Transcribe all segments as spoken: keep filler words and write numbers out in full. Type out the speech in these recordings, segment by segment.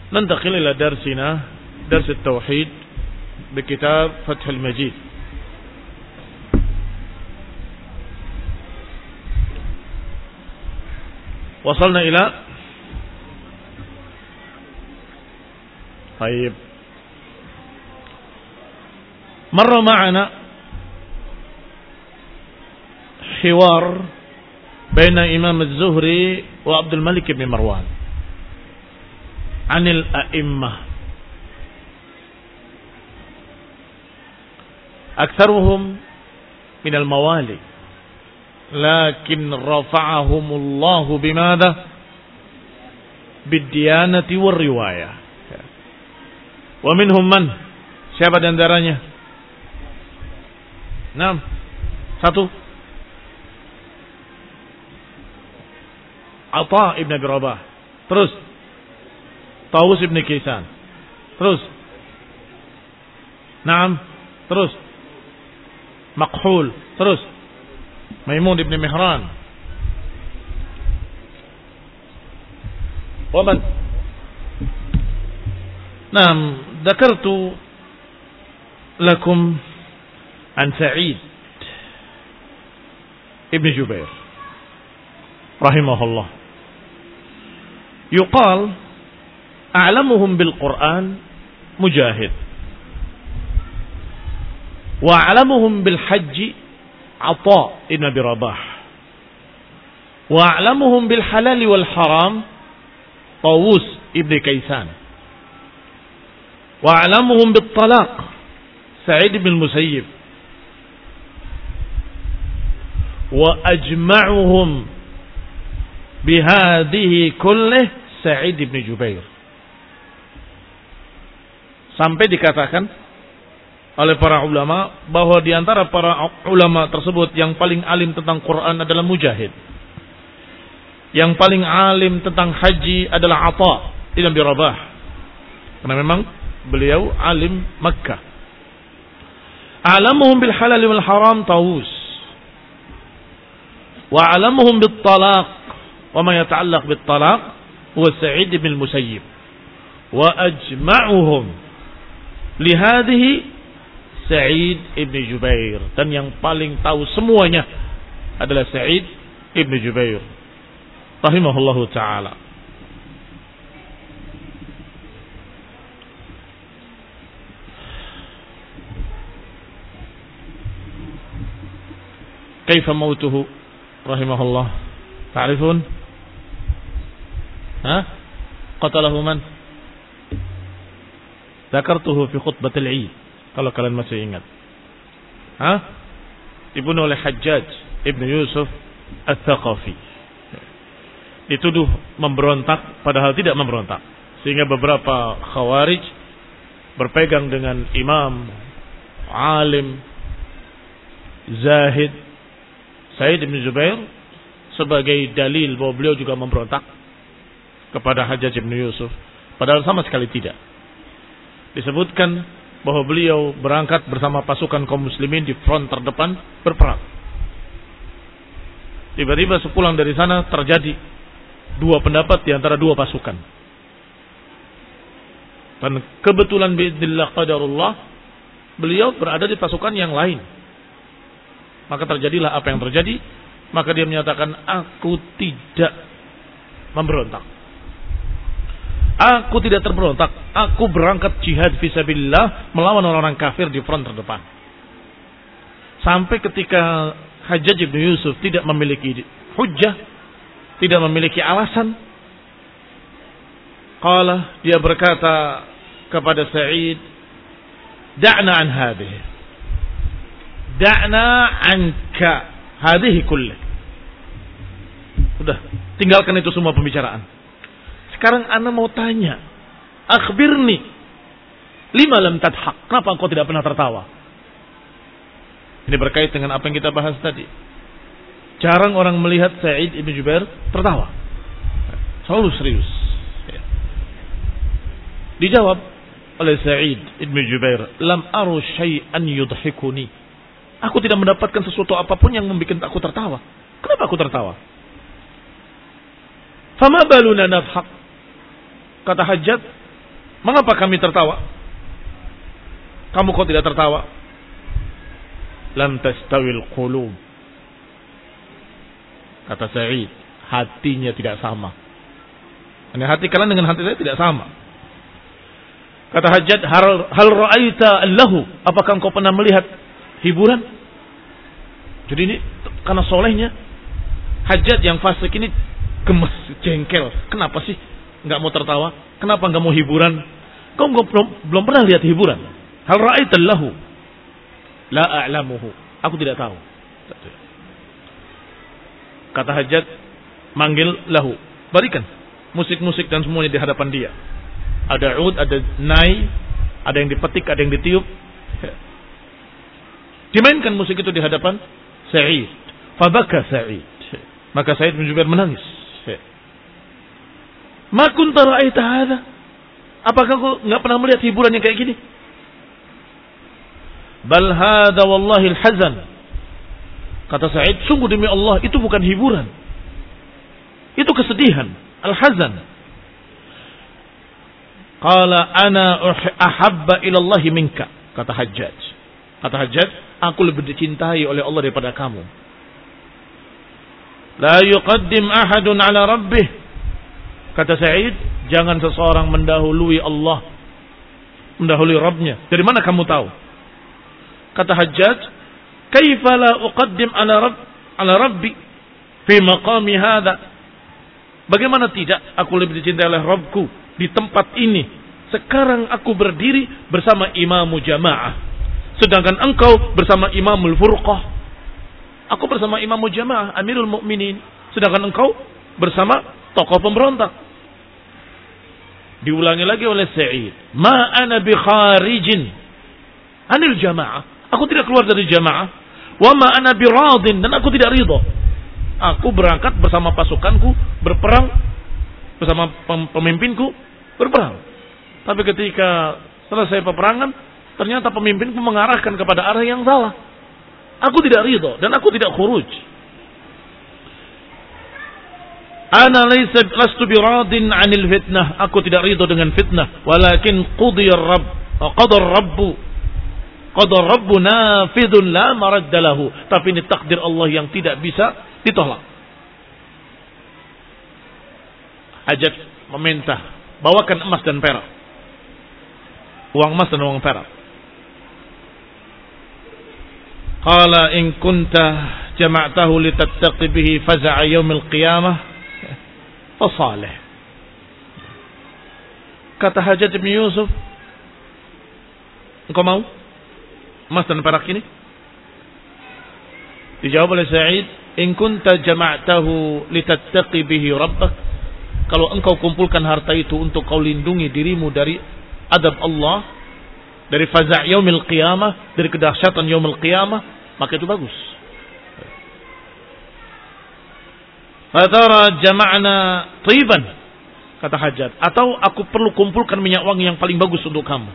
ننتقل إلى درسنا درس التوحيد بكتاب فتح المجيد. وصلنا إلى طيب مر معنا حوار بين إمام الزهري وعبد الملك بن مروان عن الأئمة، أكثرهم من الموالي لكن رفعهم الله بماذا؟ بالديانة والرواية. ومنهم من؟ Siapa di antaranya? Enam. Satu. Atha ibn Abi Rabah. Terus Tawus ibn Kaysan. Terus Naam. Terus Makhul. Terus Maimun ibn Mihran. Waman. Naam. Dzakartu lakum an Sa'id ibn Jubair rahimahullah. Yuqal a'lamuhum bil Qur'an Mujahid, wa a'lamuhum bil hajj Atha ibn Abi Rabah, wa a'lamuhum bil halal wal haram Tawus ibn Kaysan, wa a'lamuhum bit talaq Sa'id ibn Musayyib, wa ajma'uhum bihadhihi kullih Sa'id ibn Jubair. Sampai dikatakan oleh para ulama bahwa di antara para ulama tersebut yang paling alim tentang Quran adalah Mujahid. Yang paling alim tentang haji adalah Atha ibn Abi Rabah. Karena memang beliau alim Makkah. A'lamuhum bil halal wal haram Tawus. Wa a'lamuhum bit talaq wa ma yata'allaq bit talaq huwa Sa'id ibn Musayyib. Wa ajma'uhum li hadhihi Sa'id ibn Jubair, dan yang paling tahu semuanya adalah Sa'id ibn Jubair rahimahullahu taala. Kaifa mautuhu rahimahullah? Ta'rifun? Ha? Qatalahu man? Dzakartuhu fi khutbatil 'Id. Kalau kalian masih ingat. Ha? Dibunuh oleh Hajjaj Ibn Yusuf Al-Thaqafi. Dituduh memberontak padahal tidak memberontak. Sehingga beberapa khawarij berpegang dengan imam, alim, zahid Sa'id ibn Jubair sebagai dalil bahwa beliau juga memberontak kepada Hajjaj Ibn Yusuf. Padahal sama sekali tidak. Disebutkan bahwa beliau berangkat bersama pasukan kaum muslimin di front terdepan berperang. Tiba-tiba sepulang dari sana terjadi dua pendapat di antara dua pasukan. Dan kebetulan biidznillah qadarullah beliau berada di pasukan yang lain. Maka terjadilah apa yang terjadi. Maka dia menyatakan, aku tidak memberontak. Aku tidak terberontak. Aku berangkat jihad fisabilillah melawan orang-orang kafir di front terdepan. Sampai ketika Hajjaj ibn Yusuf tidak memiliki hujjah, tidak memiliki alasan, qala, dia berkata kepada Sa'id, da'na an hadhihi. Da'na anka hadhihi kullih. Udah, tinggalkan itu semua pembicaraan. Sekarang ana mau tanya, akhbirni lima lam tadhaq, kenapa engkau tidak pernah tertawa? Ini berkait dengan apa yang kita bahas tadi. Jarang orang melihat Sa'id ibn Jubair tertawa, selalu serius. Dijawab oleh Sa'id ibn Jubair, lam aru syai'an yudhikuni. Aku tidak mendapatkan sesuatu apapun yang membuat aku tertawa. Kenapa aku tertawa? Fama baluna nadhaq. Kata Hajjaj, Mengapa kami tertawa? Kamu kok tidak tertawa? Lam tastawil qulub. Kata Sa'id, hatinya tidak sama. Ini hati kalian dengan hati saya tidak sama. Kata Hajjaj, hal, hal ra'aita allahu, apakah engkau pernah melihat hiburan? Jadi ini karena solehnya Hajjaj yang fasik ini gemes, jengkel. Kenapa sih nggak mau tertawa? Kenapa nggak mau hiburan? Kau belum, belum pernah lihat hiburan. Hal ra'aita allahu, la a'lamuhu, aku tidak tahu. Kata Hajjaj, manggil lahu, berikan musik-musik dan semuanya di hadapan dia. Ada ud, ada nai, ada yang dipetik, ada yang ditiup. Dimainkan musik itu di hadapan Sa'id. Fabaka Sa'id. Maka Sa'id bin Jubair menangis. Ma kunta ra'aita hadha? Apakah kau enggak pernah melihat hiburan yang kayak gini? Bal hadha wallahi al-hazan. Kata Sa'id, sungguh demi Allah, itu bukan hiburan. Itu kesedihan. Al-hazan. Qala ana ahabba ilallahi minka. Kata Hajjaj. Kata Hajjaj, aku lebih dicintai oleh Allah daripada kamu. La yuqaddim ahadun ala rabbih. Kata Sa'id, jangan seseorang mendahului Allah, mendahului Rabbnya. Dari mana kamu tahu? Kata Hajjaj, kaifa la uqaddim ala rabb ala rabbi fi maqami hadha? Bagaimana tidak aku lebih dicintai oleh Rabbku di tempat ini? Sekarang aku berdiri bersama imamu jamaah, sedangkan engkau bersama imamul furqah. Aku bersama imamu jamaah, amirul mu'minin, sedangkan engkau bersama tokoh pemberontak. Diulangi lagi oleh Sa'id, ma ana bi kharijin anil jamaah, aku tidak keluar dari jamaah. Wa ma ana bi radin, dan aku tidak ridha. Aku berangkat bersama pasukanku berperang, bersama pemimpinku berperang. Tapi ketika selesai peperangan, ternyata pemimpinku mengarahkan kepada arah yang salah. Aku tidak ridha dan aku tidak khuruj. Ana laysa lastu bi radin 'anil fitnah, aku tidak ridha dengan fitnah, walakin qudiya ar-rabb qadar rabbu qadar rabbu nafidun la maradda lahu. Tapi ini takdir Allah yang tidak bisa ditolak. Hajjaj meminta, bawakan emas dan perak. Uang emas dan uang perak. Qala in kunta jama'tahu litattaqi bihi faza'a yaumil qiyamah fa salih. Kata Hajjaj bin Yusuf, engkau mau emas dan perak ini? Dijawab oleh Sa'id, in kunta jama'tahu litattaqi bihi rabbak, kalau engkau kumpulkan harta itu untuk kau lindungi dirimu dari adab Allah, dari faza' yaumil qiyamah, dari kedahsyatan yaumil qiyamah, maka itu bagus. Fatara jama'na tiban, kata Hajjaj, atau aku perlu kumpulkan minyak wangi yang paling bagus untuk kamu.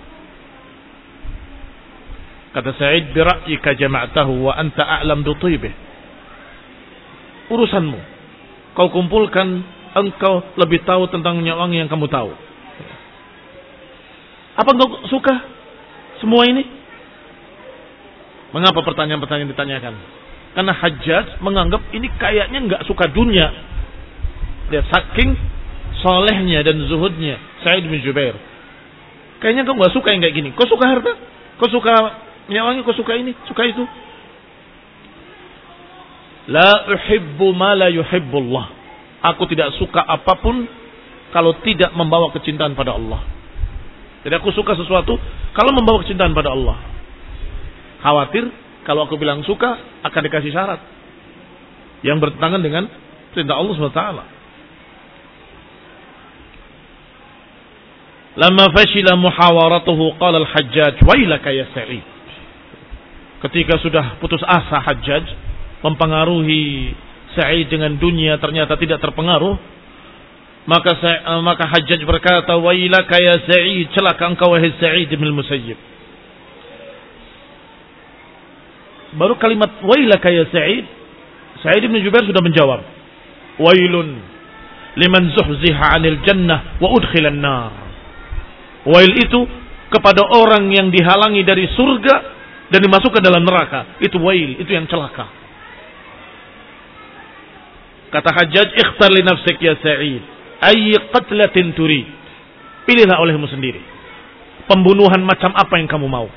Kata Sa'id, bi ra'yika jama'tahu wa anta a'lam bi tibih. Urusanmu, kau kumpulkan, engkau lebih tahu tentang minyak wangi yang kamu tahu. Apa engkau suka semua ini? Mengapa pertanyaan-pertanyaan ditanyakan? Karena Hajjaj menganggap ini kayaknya enggak suka dunia. Lihat saking solehnya dan zuhudnya Sa'id bin Jubair. Kayaknya kau enggak suka yang kayak gini. Kau suka harta? Kau suka minyak wangi? Kau suka ini? Suka itu? La uhibbu ma la yuhibbullah. Aku tidak suka apapun kalau tidak membawa kecintaan pada Allah. Jadi aku suka sesuatu kalau membawa kecintaan pada Allah. Khawatir kalau aku bilang suka akan dikasih syarat yang bertentangan dengan perintah Allah subhanahu wa taala. Lamma fashila muhawaratuhu qala al-Hajjaj wailaka ya Sa'id. Ketika sudah putus asa Hajjaj mempengaruhi Sa'id dengan dunia, ternyata tidak terpengaruh, maka maka Hajjaj berkata, wailaka ya Sa'id, celaka engkau wahai Sa'id bin Musayyib. Baru kalimat wailaka ya Sa'id, Sa'id bin Jubair sudah menjawab, wailun liman zuhziha 'anil jannah wa udkhilan nar. Wail itu kepada orang yang dihalangi dari surga dan dimasukkan dalam neraka. Itu wail, itu yang celaka. Kata Hajjaj, ikhtar li nafsik ya Sa'id, ayy qatlatin turid. Pilihlah olehmu sendiri. Pembunuhan macam apa yang kamu mau?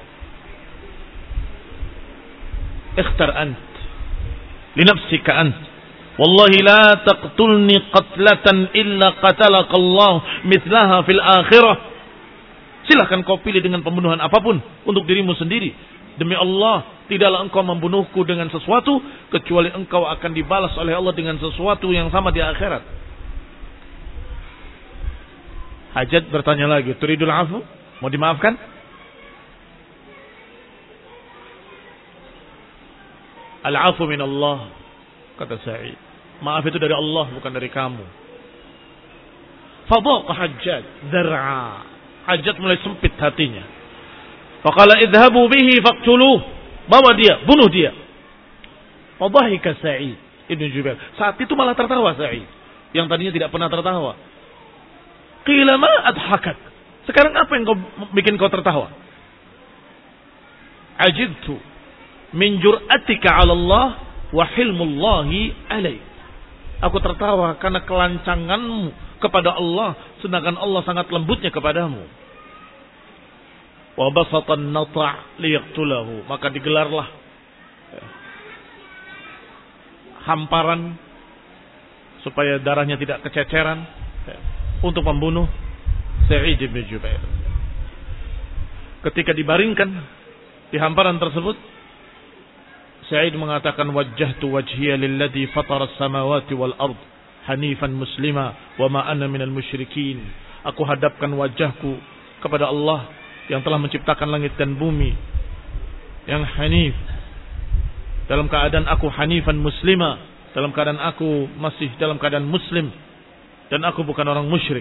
Ikhtar ant li nafsika ant. Wallahi la taqtulni qatlatan illa qatalaka Allah mithlaha fil akhirah. Silahkan kau pilih dengan pembunuhan apapun untuk dirimu sendiri. Demi Allah, tidaklah engkau membunuhku dengan sesuatu kecuali engkau akan dibalas oleh Allah dengan sesuatu yang sama di akhirat. Hajjaj bertanya lagi, turidul afu? Mau dimaafkan? Al-afu min Allah, kata Sa'id. Maaf itu dari Allah, bukan dari kamu. Fadaqa Hajjaj dzar'a. Hajjaj mulai sempit hatinya. Faqala idhabu bihi faqtuluh. Bawa dia, bunuh dia. Fadhahika Sa'id Ibn Jubair. Saat itu malah tertawa Sa'id, yang tadinya tidak pernah tertawa. Qila ma adhakak. Sekarang apa yang kau bikin kau tertawa? Ajibtu min jur'atika 'ala Allah wa hilmullahi alaik. Aku tertawa karena kelancanganmu kepada Allah, sedangkan Allah sangat lembutnya kepadamu. Wa basatan nata' liyaqtulahu. Maka digelarlah hamparan supaya darahnya tidak kececeran untuk membunuh Sa'id bin Jubair. Ketika dibaringkan di hamparan tersebut, Sa'id mengatakan, wajjahtu wajhiya lilladzi fatara as-samawati wal ard hanifan muslima wa ma ana minal musyrikin. Aku hadapkan wajahku kepada Allah yang telah menciptakan langit dan bumi, yang hanif, dalam keadaan aku hanifan muslima, dalam keadaan aku masih dalam keadaan muslim, dan aku bukan orang musyrik.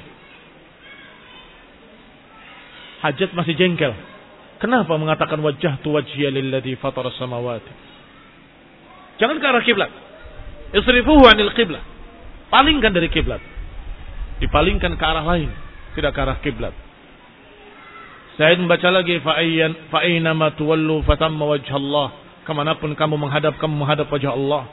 Hajjaj masih jengkel. Kenapa mengatakan wajjahtu wajhiya lilladzi fatara as-samawati? Jangan ke arah kiblat. Isrifuhu 'anil qiblah. Palingkan dari kiblat. Dipalingkan ke arah lain, tidak ke arah kiblat. Sa'id membaca lagi, fa ayyan fa aina ma tuwallu fatamma wajhallah. Kemanapun kamu menghadap, kamu menghadap wajah Allah.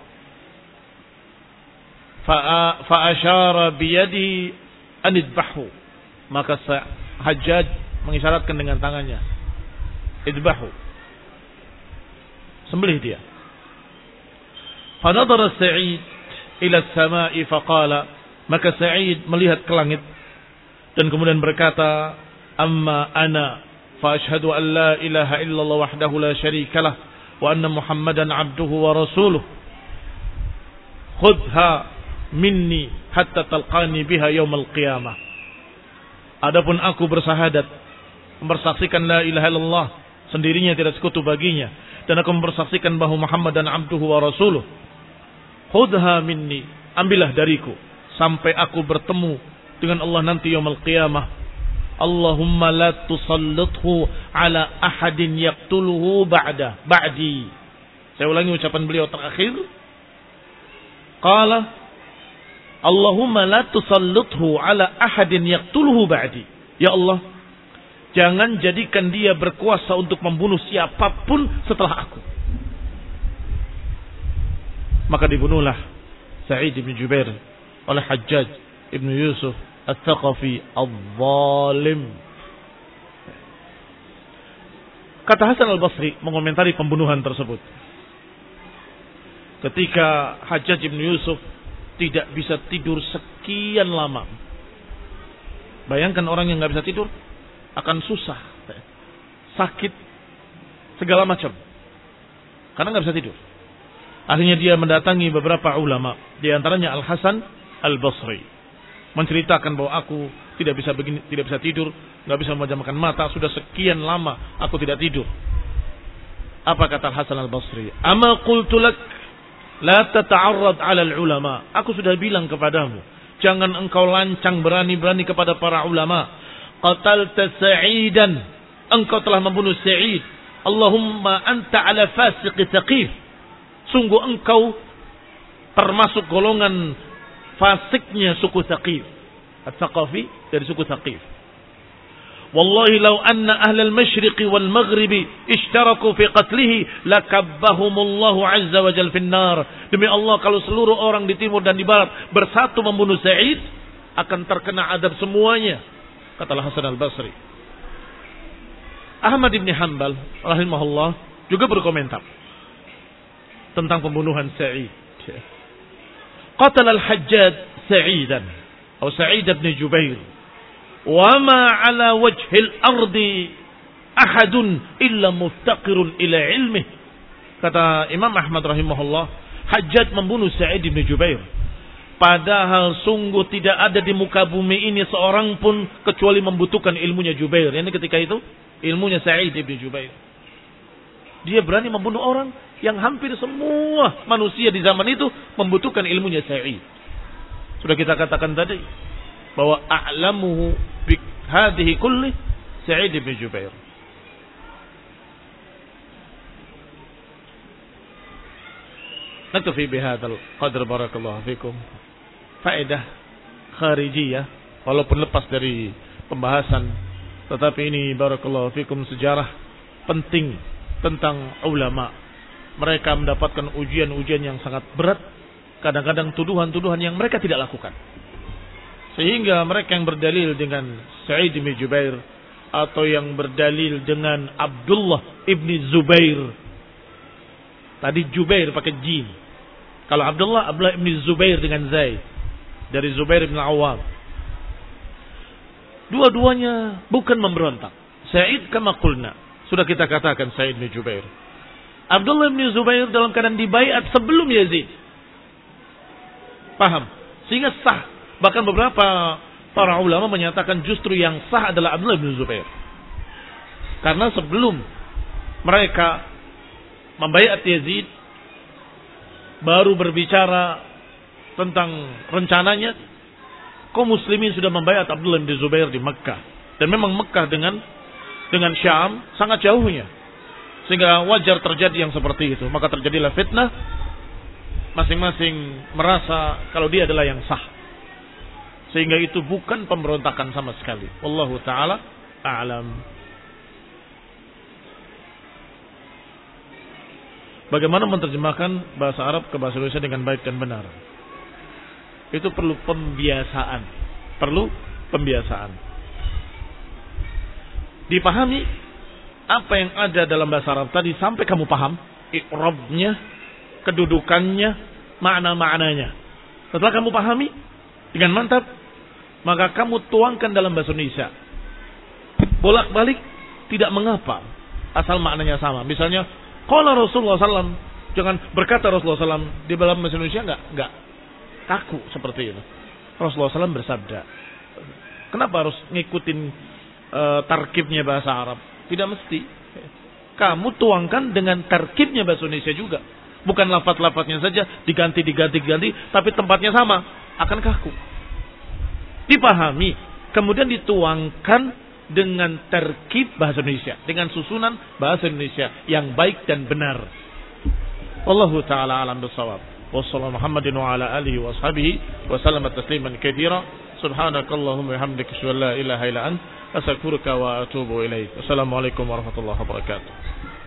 Fa fa asyara bi yadi an idbahu. Maka Hajjaj mengisyaratkan dengan tangannya, idbahu, sembelih dia. Fanadhara Sa'id ila as-sama'i faqala. Maka Sa'id melihat ke langit dan kemudian berkata, amma ana fa asyhadu an la ilaha illallah wahdahu la syarika lah wa anna Muhammadan abduhu wa rasuluh. Khudha minni hatta talqani biha yaumil qiyamah. Adapun aku bersahadat, mempersaksikan la ilaha illallah, sendirinya tidak sekutu baginya, dan aku mempersaksikan bahwa Muhammad dan abduhu wa rasuluh. Khudha minni, ambillah dariku sampai aku bertemu dengan Allah nanti yaumul qiyamah. Allahumma la tusallithu ala ahadin yaqtuluhu ba'da ba'di. Saya ulangi ucapan beliau terakhir. Qala Allahumma la tusallithu ala ahadin yaqtuluhu ba'di. Ya Allah, jangan jadikan dia berkuasa untuk membunuh siapapun setelah aku. Maka dibunuhlah Sa'id bin Jubair oleh Hajjaj ibn Yusuf Al-Thaqafi Al-Zalim. Kata Hasan Al-Basri mengomentari pembunuhan tersebut. Ketika Hajjaj ibn Yusuf tidak bisa tidur sekian lama. Bayangkan orang yang gak bisa tidur akan susah, sakit, segala macam, karena gak bisa tidur. Akhirnya dia mendatangi beberapa ulama, di antaranya Al-Hasan Al-Basri, menceritakan bahwa aku tidak bisa begini, tidak bisa tidur, nggak bisa memejamkan mata, sudah sekian lama aku tidak tidur. Apa kata Al-Hasan Al-Basri? Ama qultu lak la tata'arrad 'ala al-ulama. Aku sudah bilang kepadamu, jangan engkau lancang berani-berani kepada para ulama. Qatalta Sa'idan, engkau telah membunuh Sa'id. Allahumma anta 'ala fasiq Thaqif. Sungguh engkau termasuk golongan fasiknya suku Thaqif. At-Thaqafi dari suku Thaqif. Wallahi law anna ahlal masyriqi wal maghribi ishtaraku fi qatlihi lakabbahumullahu azza wa jalla finnar. Demi Allah, kalau seluruh orang di timur dan di barat bersatu membunuh Sa'id, akan terkena adab semuanya, kata Hasan al-Basri. Ahmad bin Hanbal rahimahullah juga berkomentar tentang pembunuhan Sa'id. Qatala al-Hajjaj Sa'idan atau Sa'id bin Jubair. Wa ma 'ala wajhil ardi ahadun illa muftaqirun ila ilmih. Kata Imam Ahmad rahimahullah, Hajjaj membunuh Sa'id bin Jubair. Padahal sungguh tidak ada di muka bumi ini seorang pun kecuali membutuhkan ilmunya Jubair. Ini ketika itu ilmunya Sa'id bin Jubair. Dia berani membunuh orang yang hampir semua manusia di zaman itu membutuhkan ilmunya Sa'id. Sudah kita katakan tadi bahwa a'lamuhu bi hadhihi kulli Sa'id bin Jubair. Naktafi bihadzal qadr, barakallahu fikum. Faedah kharijiyah, walaupun lepas dari pembahasan, tetapi ini barakallahu fikum sejarah penting tentang ulama. Mereka mendapatkan ujian-ujian yang sangat berat, kadang-kadang tuduhan-tuduhan yang mereka tidak lakukan. Sehingga mereka yang berdalil dengan Sa'id bin Jubair atau yang berdalil dengan Abdullah ibni Zubair. Tadi Jubair pakai jim. Kalau Abdullah, Abdullah ibni Zubair dengan Zaid. Dari Zubair bin Awam. Dua-duanya bukan memberontak. Sa'id kama qulna. Sudah kita katakan Sa'id bin Jubair. Abdullah bin Zubair dalam keadaan dibaiat sebelum Yazid. Paham? Sehingga sah. Bahkan beberapa para ulama menyatakan justru yang sah adalah Abdullah bin Zubair. Karena sebelum mereka membaiat Yazid, baru berbicara tentang rencananya, kaum muslimin sudah membaiat Abdullah bin Zubair di Mekah. Dan memang Mekah dengan dengan Syam sangat jauhnya. Sehingga wajar terjadi yang seperti itu. Maka terjadilah fitnah. Masing-masing merasa kalau dia adalah yang sah. Sehingga itu bukan pemberontakan sama sekali. Wallahu ta'ala a'lam. Bagaimana menerjemahkan bahasa Arab ke bahasa Indonesia dengan baik dan benar? Itu perlu pembiasaan. Perlu pembiasaan. Dipahami apa yang ada dalam bahasa Arab tadi sampai kamu paham i'rabnya, kedudukannya, makna-maknanya. Setelah kamu pahami dengan mantap, maka kamu tuangkan dalam bahasa Indonesia. Bolak-balik tidak mengapa, asal maknanya sama. Misalnya, qala Rasulullah sallallahu alaihi wasallam, jangan berkata Rasulullah sallallahu alaihi wasallam di dalam bahasa Indonesia enggak enggak kaku seperti itu. Rasulullah sallallahu alaihi wasallam bersabda. Kenapa harus ngikutin uh, tarkibnya bahasa Arab? Tidak mesti. Kamu tuangkan dengan tarkibnya bahasa Indonesia juga. Bukan lafaz-lafaznya saja diganti, diganti, diganti, tapi tempatnya sama, akan kaku. Dipahami, kemudian dituangkan dengan tarkib bahasa Indonesia, dengan susunan bahasa Indonesia yang baik dan benar. Wallahu ta'ala alam bissawab. Wassallallahu Muhammadin wa ala alihi wa ashabihi wa sallama tasliman katsira. Subhanakallahumma wa bihamdika asyhadu an la ilaha illa anta astaghfiruka wa atubu ilaik. Wassalamualaikum warahmatullahi wabarakatuh.